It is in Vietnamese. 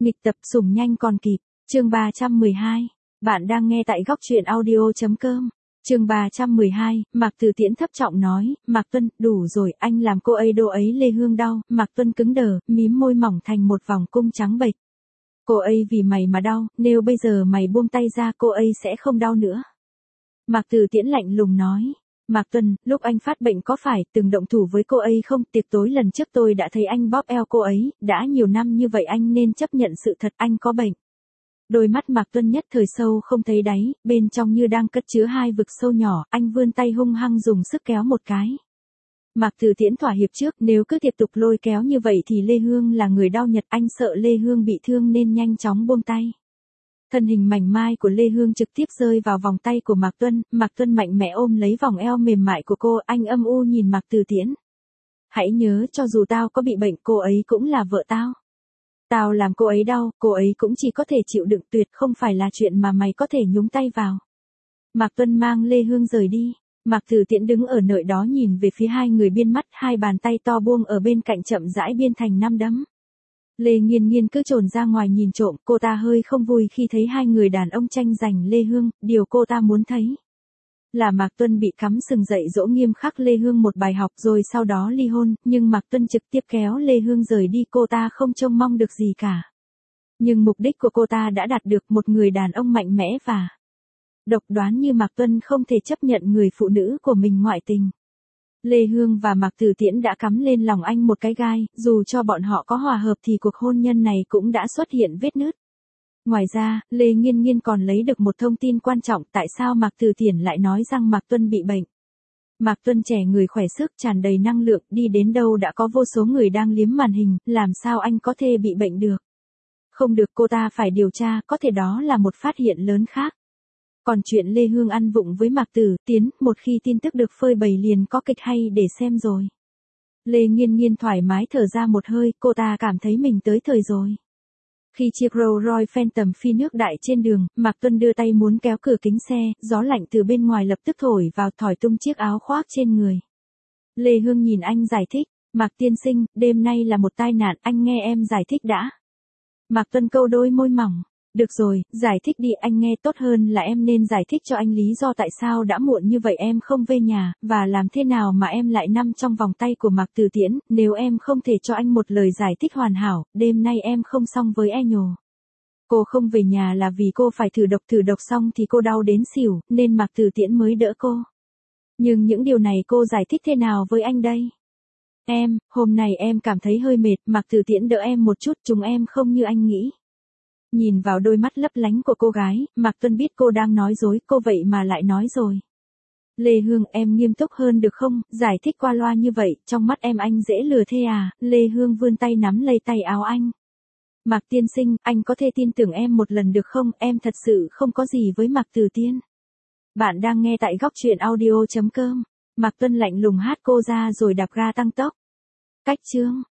Nghịch tập sủng nhanh còn kịp, chương 312. Bạn đang nghe tại góc truyện audio.com. Chương 312, Mạc Từ Tiễn thấp giọng nói, Mạc Tuân, đủ rồi, anh làm cô ấy đô ấy Lê Hương đau. Mạc Tuân cứng đờ, mím môi mỏng thành một vòng cung trắng bệch. Cô ấy vì mày mà đau, nếu bây giờ mày buông tay ra cô ấy sẽ không đau nữa. Mạc Từ Tiễn lạnh lùng nói. Mạc Tuân, lúc anh phát bệnh có phải từng động thủ với cô ấy không? Tiệc tối lần trước tôi đã thấy anh bóp eo cô ấy, đã nhiều năm như vậy anh nên chấp nhận sự thật anh có bệnh. Đôi mắt Mạc Tuân nhất thời sâu không thấy đáy, bên trong như đang cất chứa hai vực sâu nhỏ, anh vươn tay hung hăng dùng sức kéo một cái. Mạc Từ Tiễn thỏa hiệp trước, nếu cứ tiếp tục lôi kéo như vậy thì Lê Hương là người đau nhật, anh sợ Lê Hương bị thương nên nhanh chóng buông tay. Thân hình mảnh mai của Lê Hương trực tiếp rơi vào vòng tay của Mạc Tuân mạnh mẽ ôm lấy vòng eo mềm mại của cô, anh âm u nhìn Mạc Từ Tiễn. Hãy nhớ cho dù tao có bị bệnh cô ấy cũng là vợ tao. Tao làm cô ấy đau, cô ấy cũng chỉ có thể chịu đựng, tuyệt không phải là chuyện mà mày có thể nhúng tay vào. Mạc Tuân mang Lê Hương rời đi. Mạc Từ Tiễn đứng ở nơi đó nhìn về phía hai người biên mắt, hai bàn tay to buông ở bên cạnh chậm rãi biên thành 5 đấm. Lê Nghiên Nghiên cứ trồn ra ngoài nhìn trộm, cô ta hơi không vui khi thấy hai người đàn ông tranh giành Lê Hương, điều cô ta muốn thấy là Mạc Tuân bị cắm sừng dạy dỗ nghiêm khắc Lê Hương một bài học rồi sau đó ly hôn, nhưng Mạc Tuân trực tiếp kéo Lê Hương rời đi, cô ta không trông mong được gì cả. Nhưng mục đích của cô ta đã đạt được, một người đàn ông mạnh mẽ và độc đoán như Mạc Tuân không thể chấp nhận người phụ nữ của mình ngoại tình. Lê Hương và Mạc Từ Tiễn đã cắm lên lòng anh một cái gai, dù cho bọn họ có hòa hợp thì cuộc hôn nhân này cũng đã xuất hiện vết nứt. Ngoài ra, Lê Nghiên Nghiên còn lấy được một thông tin quan trọng, tại sao Mạc Từ Tiễn lại nói rằng Mạc Tuân bị bệnh. Mạc Tuân trẻ người khỏe sức, tràn đầy năng lượng, đi đến đâu đã có vô số người đang liếm màn hình, làm sao anh có thể bị bệnh được? Không được, cô ta phải điều tra, có thể đó là một phát hiện lớn khác. Còn chuyện Lê Hương ăn vụng với Mạc Từ Tiễn, một khi tin tức được phơi bày liền có kịch hay để xem rồi. Lê Nghiên Nghiên thoải mái thở ra một hơi, cô ta cảm thấy mình tới thời rồi. Khi chiếc Rolls Royce Phantom phi nước đại trên đường, Mạc Tuân đưa tay muốn kéo cửa kính xe, gió lạnh từ bên ngoài lập tức thổi vào, thổi tung chiếc áo khoác trên người. Lê Hương nhìn anh giải thích, Mạc tiên sinh, đêm nay là một tai nạn, anh nghe em giải thích đã. Mạc Tuân câu đôi môi mỏng. Được rồi, giải thích đi, anh nghe, tốt hơn là em nên giải thích cho anh lý do tại sao đã muộn như vậy em không về nhà, và làm thế nào mà em lại nằm trong vòng tay của Mạc Từ Tiễn, nếu em không thể cho anh một lời giải thích hoàn hảo, đêm nay em không xong với e nhồ. Cô không về nhà là vì cô phải thử độc xong thì cô đau đến xỉu, nên Mạc Từ Tiễn mới đỡ cô. Nhưng những điều này cô giải thích thế nào với anh đây? Hôm nay em cảm thấy hơi mệt, Mạc Từ Tiễn đỡ em một chút, chúng em không như anh nghĩ. Nhìn vào đôi mắt lấp lánh của cô gái, Mạc Tuân biết cô đang nói dối, cô vậy mà lại nói rồi. Lê Hương, em nghiêm túc hơn được không, giải thích qua loa như vậy, trong mắt em anh dễ lừa thế à? Lê Hương vươn tay nắm lấy tay áo anh. Mạc tiên sinh, anh có thể tin tưởng em một lần được không, em thật sự không có gì với Mạc Từ Tiễn. Bạn đang nghe tại góc truyện audio.com. Mạc Tuân lạnh lùng hát cô ra rồi đạp ga tăng tốc. Cách chương.